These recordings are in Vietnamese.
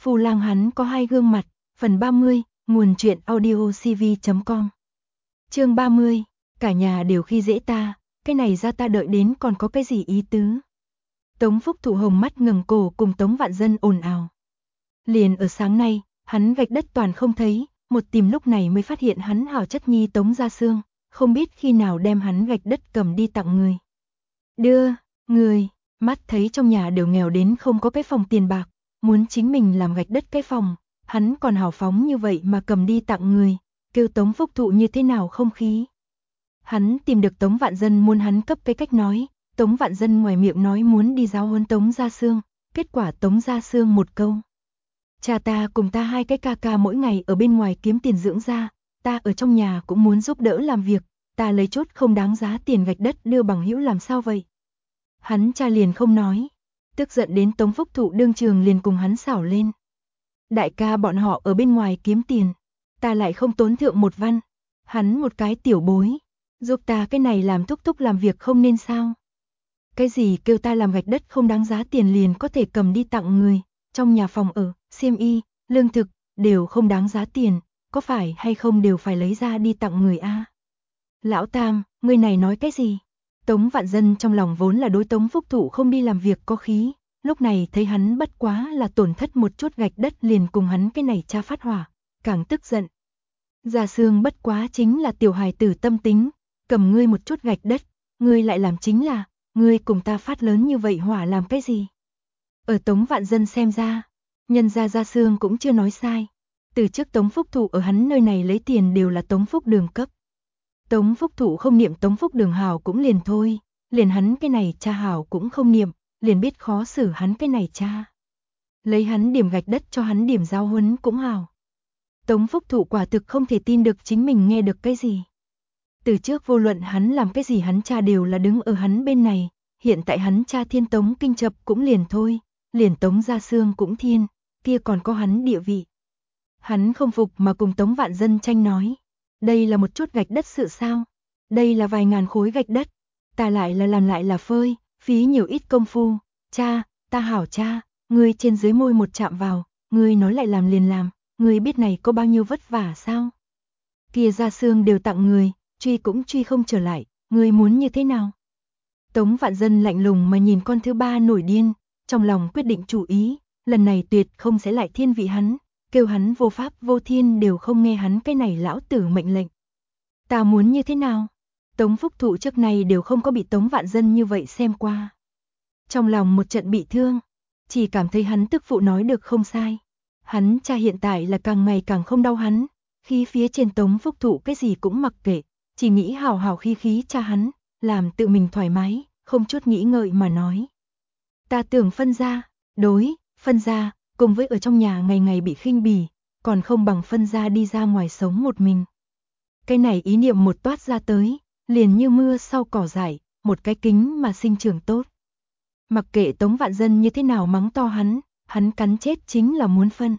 Phu lang hắn có hai gương mặt, phần 30, nguồn truyện audio cv.com. Chương 30, cả nhà đều khi dễ ta, cái này ra ta đợi đến còn có cái gì ý tứ. Tống Phúc Thụ hồng mắt ngẩng cổ cùng Tống Vạn Dân ồn ào. Liền ở sáng nay, hắn gạch đất toàn không thấy, một tìm lúc này mới phát hiện hắn hảo chất nhi Tống Gia Sương, không biết khi nào đem hắn gạch đất cầm đi tặng người. Đưa, người, mắt thấy trong nhà đều nghèo đến không có cái phòng tiền bạc, muốn chính mình làm gạch đất cái phòng, hắn còn hào phóng như vậy mà cầm đi tặng người, kêu Tống Phúc Thụ như thế nào không khí. Hắn tìm được Tống Vạn Dân muốn hắn cấp cái cách nói, Tống Vạn Dân ngoài miệng nói muốn đi giáo huấn Tống Gia Sương, kết quả Tống Gia Sương một câu. Cha ta cùng ta hai cái ca ca mỗi ngày ở bên ngoài kiếm tiền dưỡng ra, ta ở trong nhà cũng muốn giúp đỡ làm việc, ta lấy chốt không đáng giá tiền gạch đất đưa bằng hữu làm sao vậy. Hắn cha liền không nói, tức giận đến Tống Phúc Thụ đương trường liền cùng hắn xảo lên. Đại ca bọn họ ở bên ngoài kiếm tiền, ta lại không tốn thượng một văn, hắn một cái tiểu bối, giúp ta cái này làm thúc thúc làm việc không nên sao. Cái gì kêu ta làm gạch đất không đáng giá tiền liền có thể cầm đi tặng người, trong nhà phòng ở, xiêm y, lương thực, đều không đáng giá tiền, có phải hay không đều phải lấy ra đi tặng người a. Lão Tam, ngươi này nói cái gì? Tống Vạn Dân trong lòng vốn là đối Tống Phúc Thụ không đi làm việc có khí, lúc này thấy hắn bất quá là tổn thất một chút gạch đất liền cùng hắn cái này cha phát hỏa, càng tức giận. Gia Sương bất quá chính là tiểu hài tử tâm tính, cầm ngươi một chút gạch đất, ngươi lại làm chính là, ngươi cùng ta phát lớn như vậy hỏa làm cái gì? Ở Tống Vạn Dân xem ra, nhân gia Gia Sương cũng chưa nói sai, từ trước Tống Phúc Thụ ở hắn nơi này lấy tiền đều là Tống Phúc Đường cấp. Tống Phúc Thụ không niệm Tống Phúc Đường hảo cũng liền thôi, liền hắn cái này cha hảo cũng không niệm, liền biết khó xử hắn cái này cha. Lấy hắn điểm gạch đất cho hắn điểm giáo huấn cũng hảo. Tống Phúc Thụ quả thực không thể tin được chính mình nghe được cái gì. Từ trước vô luận hắn làm cái gì hắn cha đều là đứng ở hắn bên này, hiện tại hắn cha thiên Tống Kinh Chập cũng liền thôi, liền Tống Gia Sương cũng thiên, kia còn có hắn địa vị. Hắn không phục mà cùng Tống Vạn Dân tranh nói. Đây là một chút gạch đất sự sao? Đây là vài ngàn khối gạch đất. Ta lại là làm lại là phơi, phí nhiều ít công phu. Cha, ta hảo cha, ngươi trên dưới môi một chạm vào, ngươi nói lại làm liền làm, ngươi biết này có bao nhiêu vất vả sao? Kia Gia Sương đều tặng người, truy cũng truy không trở lại, ngươi muốn như thế nào? Tống Vạn Dân lạnh lùng mà nhìn con thứ ba nổi điên, trong lòng quyết định chủ ý, lần này tuyệt không sẽ lại thiên vị hắn. Kêu hắn vô pháp vô thiên đều không nghe hắn cái này lão tử mệnh lệnh. Ta muốn như thế nào? Tống Phúc Thụ trước này đều không có bị Tống Vạn Dân như vậy xem qua. Trong lòng một trận bị thương, chỉ cảm thấy hắn tức phụ nói được không sai. Hắn cha hiện tại là càng ngày càng không đau hắn, khi phía trên Tống Phúc Thụ cái gì cũng mặc kệ, chỉ nghĩ hào hào khí cha hắn, làm tự mình thoải mái, không chút nghĩ ngợi mà nói. Ta tưởng phân ra, đối, phân ra. Cùng với ở trong nhà ngày ngày bị khinh bỉ, còn không bằng phân ra đi ra ngoài sống một mình. Cái này ý niệm một toát ra tới, liền như mưa sau cỏ dại, một cái kính mà sinh trưởng tốt. Mặc kệ Tống Vạn Dân như thế nào mắng to hắn cắn chết chính là muốn phân.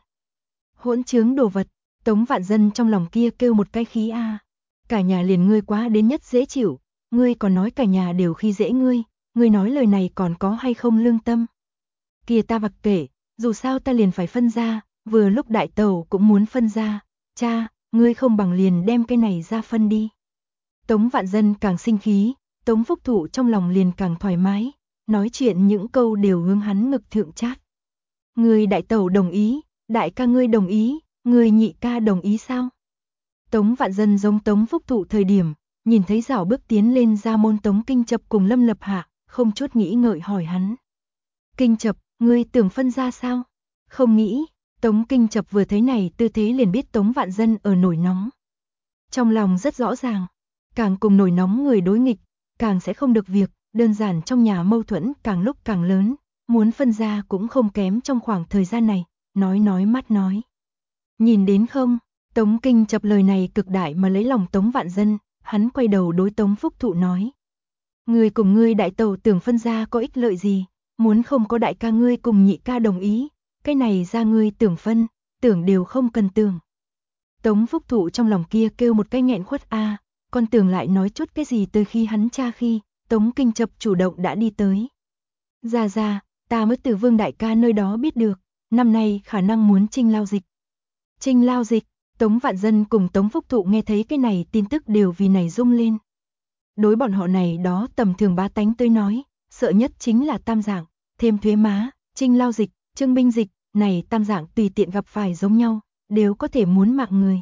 Hỗn trướng đồ vật, Tống Vạn Dân trong lòng kia kêu một cái khí a. Cả nhà liền ngươi quá đến nhất dễ chịu, ngươi còn nói cả nhà đều khi dễ ngươi nói lời này còn có hay không lương tâm. Kia ta mặc kệ. Dù sao ta liền phải phân ra, vừa lúc đại tẩu cũng muốn phân ra, cha, ngươi không bằng liền đem cái này ra phân đi. Tống Vạn Dân càng sinh khí, Tống Phúc Thụ trong lòng liền càng thoải mái, nói chuyện những câu đều hướng hắn ngực thượng chát. Ngươi đại tẩu đồng ý, đại ca ngươi đồng ý, ngươi nhị ca đồng ý sao? Tống Vạn Dân giống Tống Phúc Thụ thời điểm, nhìn thấy rảo bước tiến lên ra môn Tống Kinh Chập cùng Lâm Lập Hạ, không chút nghĩ ngợi hỏi hắn. Kinh Chập, ngươi tưởng phân ra sao? Không nghĩ, Tống Kinh Chập vừa thấy này tư thế liền biết Tống Vạn Dân ở nổi nóng. Trong lòng rất rõ ràng, càng cùng nổi nóng người đối nghịch, càng sẽ không được việc, đơn giản trong nhà mâu thuẫn càng lúc càng lớn, muốn phân ra cũng không kém trong khoảng thời gian này, nói mắt nói. Nhìn đến không, Tống Kinh Chập lời này cực đại mà lấy lòng Tống Vạn Dân, hắn quay đầu đối Tống Phúc Thụ nói. Ngươi cùng ngươi đại tẩu tưởng phân ra có ích lợi gì? Muốn không có đại ca ngươi cùng nhị ca đồng ý, cái này ra ngươi tưởng phân, tưởng đều không cần tưởng. Tống Phúc Thụ trong lòng kia kêu một cái nghẹn khuất a, con tưởng lại nói chút cái gì từ khi hắn cha khi, Tống Kinh Chập chủ động đã đi tới. Ra, ta mới từ Vương đại ca nơi đó biết được, năm nay khả năng muốn trinh lao dịch. Trinh lao dịch, Tống Vạn Dân cùng Tống Phúc Thụ nghe thấy cái này tin tức đều vì này rung lên. Đối bọn họ này đó tầm thường bá tánh tới nói, sợ nhất chính là tam dạng, thêm thuế má, trinh lao dịch, trưng binh dịch, này tam dạng tùy tiện gặp phải giống nhau, đều có thể muốn mạng người.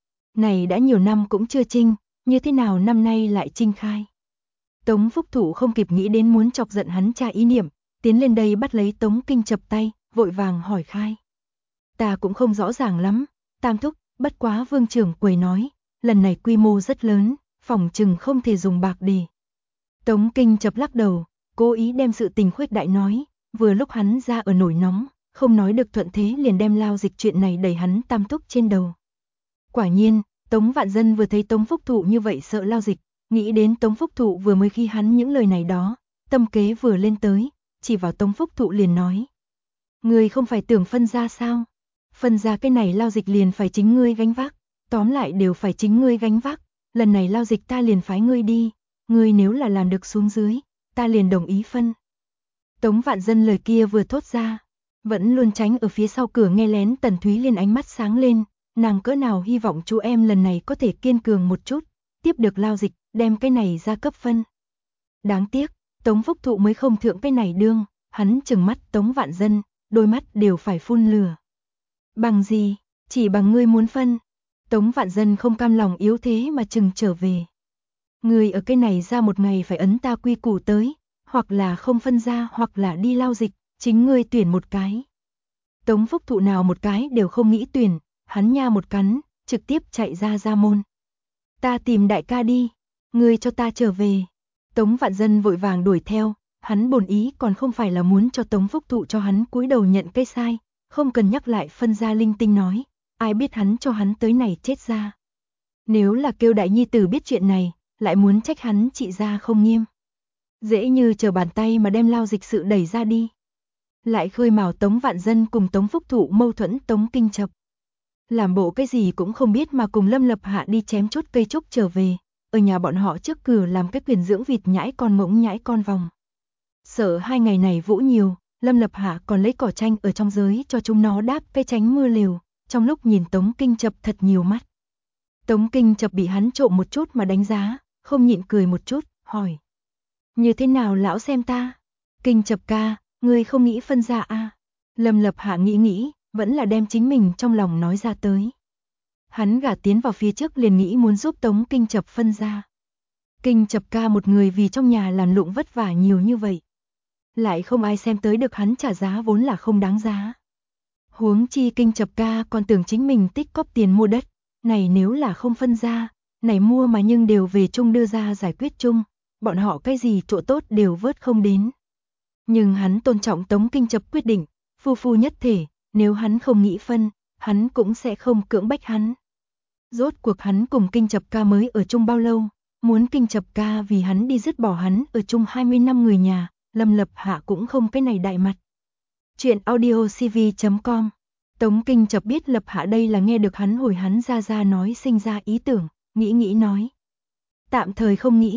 Này đã nhiều năm cũng chưa trinh, như thế nào năm nay lại trinh khai. Tống Phúc Thụ không kịp nghĩ đến muốn chọc giận hắn cha ý niệm, tiến lên đây bắt lấy Tống Kinh Chập tay, vội vàng hỏi khai. Ta cũng không rõ ràng lắm, tam thúc, bất quá Vương trưởng quầy nói, lần này quy mô rất lớn, phỏng chừng không thể dùng bạc để. Tống Kinh Chập lắc đầu, cố ý đem sự tình khuếch đại nói, vừa lúc hắn ra ở nổi nóng, không nói được thuận thế liền đem lao dịch chuyện này đẩy hắn tam thúc trên đầu. Quả nhiên, Tống Vạn Dân vừa thấy Tống Phúc Thụ như vậy sợ lao dịch, nghĩ đến Tống Phúc Thụ vừa mới khi hắn những lời này đó, tâm kế vừa lên tới, chỉ vào Tống Phúc Thụ liền nói. Ngươi không phải tưởng phân ra sao? Phân ra cái này lao dịch liền phải chính ngươi gánh vác, tóm lại đều phải chính ngươi gánh vác, lần này lao dịch ta liền phái ngươi đi, ngươi nếu là làm được xuống dưới, ta liền đồng ý phân. Tống Vạn Dân lời kia vừa thốt ra, vẫn luôn tránh ở phía sau cửa nghe lén Tần Thúy Liên ánh mắt sáng lên, nàng cỡ nào hy vọng chú em lần này có thể kiên cường một chút, tiếp được lao dịch, đem cái này ra cấp phân. Đáng tiếc, Tống Phúc Thụ mới không thượng cái này đương, hắn trừng mắt Tống Vạn Dân, đôi mắt đều phải phun lửa. Bằng gì, chỉ bằng ngươi muốn phân. Tống Vạn Dân không cam lòng yếu thế mà chừng trở về. Ngươi ở cái này ra một ngày phải ấn ta quy củ tới, hoặc là không phân ra hoặc là đi lao dịch, chính ngươi tuyển một cái. Tống Phúc Thụ nào một cái đều không nghĩ tuyển, hắn nha một cắn, trực tiếp chạy ra môn. Ta tìm đại ca đi, ngươi cho ta trở về. Tống Vạn Dân vội vàng đuổi theo, hắn bổn ý còn không phải là muốn cho Tống Phúc Thụ cho hắn cúi đầu nhận cái sai, không cần nhắc lại phân ra linh tinh nói, ai biết hắn cho hắn tới này chết ra. Nếu là kêu đại nhi tử biết chuyện này, lại muốn trách hắn trị ra không nghiêm. Dễ như chờ bàn tay mà đem lao dịch sự đẩy ra đi. Lại khơi mào Tống Vạn Dân cùng Tống Phúc Thụ mâu thuẫn Tống Kinh Chập. Làm bộ cái gì cũng không biết mà cùng Lâm Lập Hạ đi chém chốt cây trúc trở về, ở nhà bọn họ trước cửa làm cái quyền dưỡng vịt nhãi con mỗng nhãi con vòng. Sợ 2 ngày này vũ nhiều, Lâm Lập Hạ còn lấy cỏ tranh ở trong giới cho chúng nó đáp cái tránh mưa lều, trong lúc nhìn Tống Kinh Chập thật nhiều mắt. Tống Kinh Chập bị hắn trộm một chút mà đánh giá, không nhịn cười một chút, hỏi. Như thế nào lão xem ta? Kinh Chập ca, ngươi không nghĩ phân ra à? Lâm Lập Hạ nghĩ, vẫn là đem chính mình trong lòng nói ra tới. Hắn gả tiến vào phía trước liền nghĩ muốn giúp Tống Kinh Chập phân ra. Kinh Chập ca một người vì trong nhà làm lụng vất vả nhiều như vậy. Lại không ai xem tới được hắn trả giá vốn là không đáng giá. Huống chi Kinh Chập ca còn tưởng chính mình tích cóp tiền mua đất, này nếu là không phân ra, này mua mà nhưng đều về chung đưa ra giải quyết chung, bọn họ cái gì chỗ tốt đều vớt không đến. Nhưng hắn tôn trọng Tống Kinh Chập quyết định, phu phu nhất thể, nếu hắn không nghĩ phân, hắn cũng sẽ không cưỡng bách hắn. Rốt cuộc hắn cùng Kinh Chập ca mới ở chung bao lâu, muốn Kinh Chập ca vì hắn đi dứt bỏ hắn ở chung 20 năm người nhà, Lâm Lập Hạ cũng không cái này đại mặt. Chuyện audiocv.com. Tống Kinh Chập biết Lập Hạ đây là nghe được hắn hồi hắn ra nói sinh ra ý tưởng, nghĩ nói. Tạm thời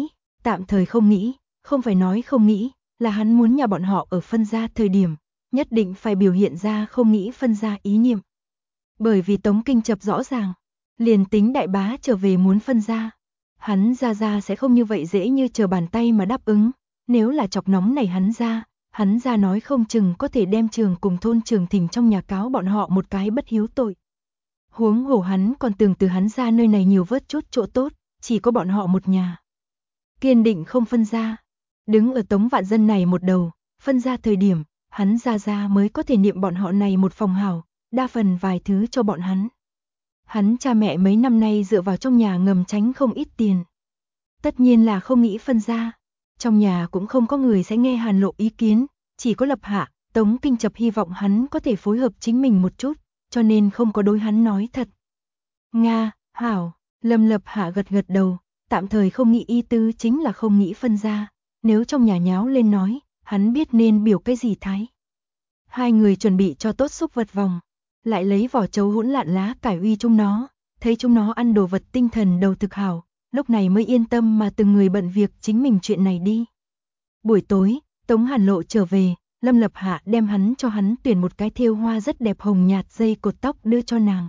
không nghĩ, không phải nói không nghĩ, là hắn muốn nhà bọn họ ở phân ra thời điểm, nhất định phải biểu hiện ra không nghĩ phân ra ý niệm. Bởi vì Tống Kinh Chập rõ ràng, liền tính đại bá trở về muốn phân ra, hắn ra sẽ không như vậy dễ như chờ bàn tay mà đáp ứng, nếu là chọc nóng này hắn ra nói không chừng có thể đem trường cùng thôn Trường Thỉnh trong nhà cáo bọn họ một cái bất hiếu tội. Huống hồ hắn còn tưởng từ hắn ra nơi này nhiều vớt chút chỗ tốt, chỉ có bọn họ một nhà. Kiên định không phân ra, đứng ở Tống Vạn Dân này một đầu, phân ra thời điểm, hắn ra mới có thể niệm bọn họ này một phòng hảo, đa phần vài thứ cho bọn hắn. Hắn cha mẹ mấy năm nay dựa vào trong nhà ngầm tránh không ít tiền. Tất nhiên là không nghĩ phân ra. Trong nhà cũng không có người sẽ nghe Hàn Lộ ý kiến, chỉ có Lập Hạ, Tống Kinh Chập hy vọng hắn có thể phối hợp chính mình một chút, cho nên không có đối hắn nói thật. Nga, hảo, Lâm Lập Hạ gật đầu, tạm thời không nghĩ ý tứ chính là không nghĩ phân ra, nếu trong nhà nháo lên nói, hắn biết nên biểu cái gì thái. Hai người chuẩn bị cho tốt xúc vật vòng, lại lấy vỏ trấu hỗn lạn lá cải uy chúng nó, thấy chúng nó ăn đồ vật tinh thần đầu thực hảo, lúc này mới yên tâm mà từng người bận việc chính mình chuyện này đi. Buổi tối, Tống Hàn Lộ trở về, Lâm Lập Hạ đem cho hắn tuyển một cái thêu hoa rất đẹp hồng nhạt dây cột tóc đưa cho nàng.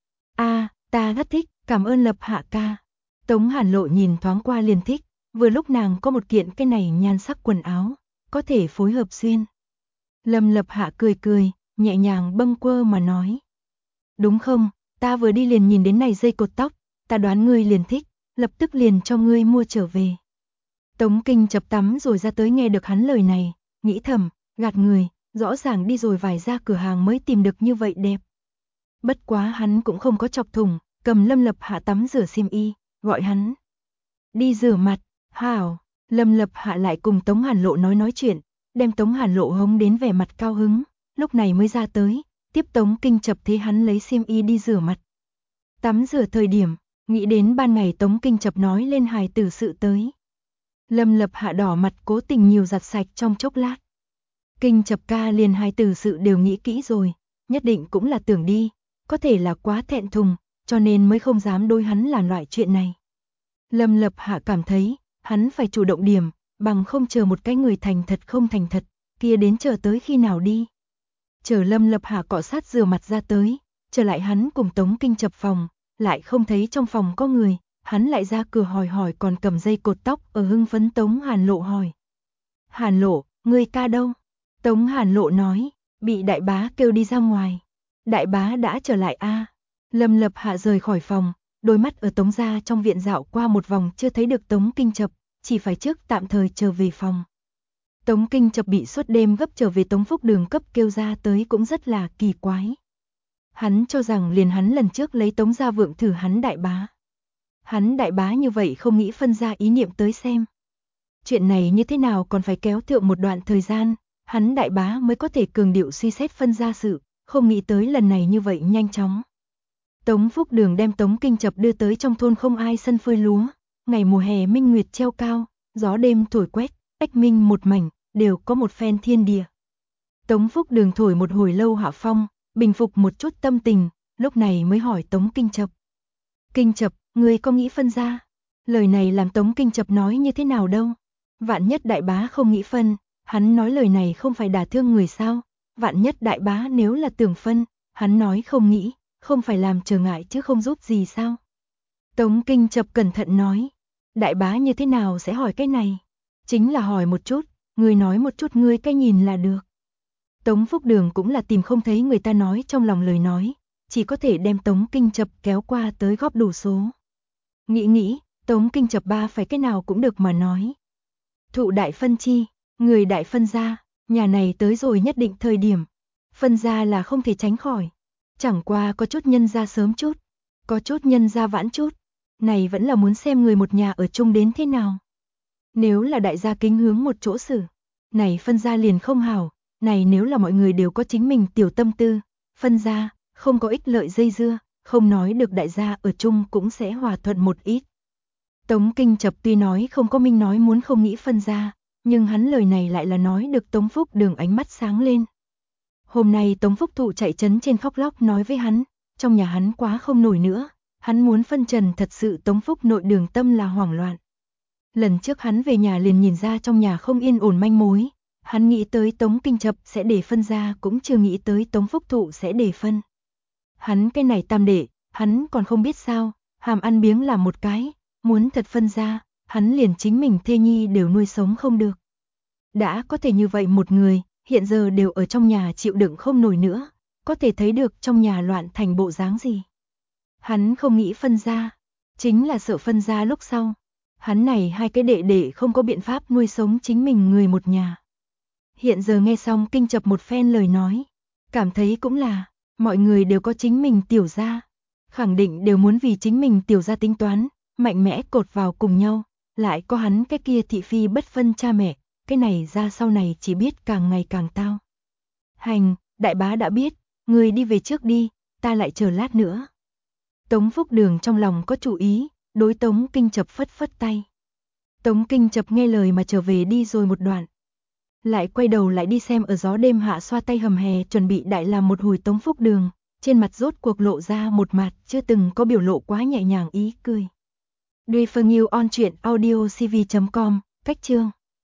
Ta rất thích, cảm ơn Lập Hạ ca. Tống Hàn Lộ nhìn thoáng qua liền thích, vừa lúc nàng có một kiện cái này nhan sắc quần áo, có thể phối hợp xuyên. Lâm Lập Hạ cười cười, nhẹ nhàng bâng quơ mà nói. Đúng không, ta vừa đi liền nhìn đến này dây cột tóc, ta đoán ngươi liền thích, lập tức liền cho ngươi mua trở về. Tống Kinh chập tắm rồi ra tới nghe được hắn lời này, nghĩ thầm, gạt người, rõ ràng đi rồi vài ra cửa hàng mới tìm được như vậy đẹp. Bất quá hắn cũng không có chọc thủng, cầm Lâm Lập Hạ tắm rửa xiêm y, gọi hắn. Đi rửa mặt, hảo, Lâm Lập Hạ lại cùng Tống Hàn Lộ nói chuyện, đem Tống Hàn Lộ hống đến vẻ mặt cao hứng, lúc này mới ra tới, tiếp Tống Kinh chập thế hắn lấy xiêm y đi rửa mặt. Tắm rửa thời điểm, nghĩ đến ban ngày Tống Kinh chập nói lên hài tử sự tới. Lâm Lập Hạ đỏ mặt cố tình nhiều giặt sạch trong chốc lát. Kinh chập ca liền hài tử sự đều nghĩ kỹ rồi, nhất định cũng là tưởng đi, có thể là quá thẹn thùng, cho nên mới không dám đối hắn làm loại chuyện này. Lâm Lập Hạ cảm thấy, hắn phải chủ động điểm, bằng không chờ một cái người thành thật không thành thật, kia đến chờ tới khi nào đi. Chờ Lâm Lập Hạ cọ sát rửa mặt ra tới, trở lại hắn cùng Tống Kinh chập phòng, lại không thấy trong phòng có người, hắn lại ra cửa hỏi còn cầm dây cột tóc ở hưng phấn. Tống Hàn Lộ hỏi. Hàn Lộ, ngươi ca đâu? Tống Hàn Lộ nói, bị đại bá kêu đi ra ngoài. Đại bá đã trở lại a. Lâm Lập Hạ rời khỏi phòng, đôi mắt ở Tống gia trong viện dạo qua một vòng chưa thấy được Tống Kinh chập, chỉ phải trước tạm thời trở về phòng. Tống Kinh chập bị suốt đêm gấp trở về Tống Phúc Đường cấp kêu ra tới cũng rất là kỳ quái. Hắn cho rằng liền hắn lần trước lấy Tống gia vượng thử hắn đại bá. Hắn đại bá như vậy không nghĩ phân ra ý niệm tới xem. Chuyện này như thế nào còn phải kéo thượng một đoạn thời gian, hắn đại bá mới có thể cường điệu suy xét phân ra sự, không nghĩ tới lần này như vậy nhanh chóng. Tống Phúc Đường đem Tống Kinh chập đưa tới trong thôn không ai sân phơi lúa, ngày mùa hè minh nguyệt treo cao, gió đêm thổi quét, ếch minh một mảnh, đều có một phen thiên địa. Tống Phúc Đường thổi một hồi lâu hạ phong, bình phục một chút tâm tình, lúc này mới hỏi Tống Kinh chập. Kinh chập, ngươi có nghĩ phân ra? Lời này làm Tống Kinh chập nói như thế nào đâu? Vạn nhất đại bá không nghĩ phân, hắn nói lời này không phải đả thương người sao? Vạn nhất đại bá nếu là tưởng phân, hắn nói không nghĩ, không phải làm trở ngại chứ không giúp gì sao? Tống Kinh chập cẩn thận nói, đại bá như thế nào sẽ hỏi cái này? Chính là hỏi một chút, ngươi nói một chút ngươi cái nhìn là được. Tống Phúc Đường cũng là tìm không thấy người ta nói trong lòng lời nói, chỉ có thể đem Tống Kinh chập kéo qua tới góp đủ số. Nghĩ, Tống Kinh chập ba phải cái nào cũng được mà nói. Thụ đại phân chi, người đại phân ra, nhà này tới rồi nhất định thời điểm. Phân ra là không thể tránh khỏi. Chẳng qua có chút nhân ra sớm chút, có chút nhân ra vãn chút. Này vẫn là muốn xem người một nhà ở chung đến thế nào. Nếu là đại gia kính hướng một chỗ xử, này phân ra liền không hảo. Này nếu là mọi người đều có chính mình tiểu tâm tư, phân ra, không có ích lợi dây dưa, không nói được đại gia ở chung cũng sẽ hòa thuận một ít. Tống Kinh chập tuy nói không có minh nói muốn không nghĩ phân ra, nhưng hắn lời này lại là nói được Tống Phúc Đường ánh mắt sáng lên. Hôm nay Tống Phúc Thụ chạy trấn trên khóc lóc nói với hắn, trong nhà hắn quá không nổi nữa, hắn muốn phân trần thật sự. Tống Phúc nội đường tâm là hoảng loạn. Lần trước hắn về nhà liền nhìn ra trong nhà không yên ổn manh mối, hắn nghĩ tới Tống Kinh chập sẽ để phân ra cũng chưa nghĩ tới Tống Phúc Thụ sẽ để phân. Hắn cái này tam đệ, hắn còn không biết sao, hàm ăn biếng làm một cái, muốn thật phân ra, hắn liền chính mình thê nhi đều nuôi sống không được. Đã có thể như vậy một người, hiện giờ đều ở trong nhà chịu đựng không nổi nữa, có thể thấy được trong nhà loạn thành bộ dáng gì. Hắn không nghĩ phân ra, chính là sợ phân ra lúc sau. Hắn này hai cái đệ đệ không có biện pháp nuôi sống chính mình người một nhà. Hiện giờ nghe xong Kinh chập một phen lời nói, cảm thấy cũng là, mọi người đều có chính mình tiểu gia, khẳng định đều muốn vì chính mình tiểu gia tính toán, mạnh mẽ cột vào cùng nhau, lại có hắn cái kia thị phi bất phân cha mẹ, cái này ra sau này chỉ biết càng ngày càng tao. Hành, đại bá đã biết, người đi về trước đi, ta lại chờ lát nữa. Tống Phúc Đường trong lòng có chủ ý, đối Tống Kinh chập phất phất tay. Tống Kinh chập nghe lời mà trở về đi rồi một đoạn. Lại quay đầu lại đi xem ở gió đêm hạ xoa tay hầm hè chuẩn bị đại làm một hồi Tống Phúc Đường, trên mặt rốt cuộc lộ ra một mặt chưa từng có biểu lộ quá nhẹ nhàng ý cười. Duy Phương Yêu on truyện audio cv.com, cách chương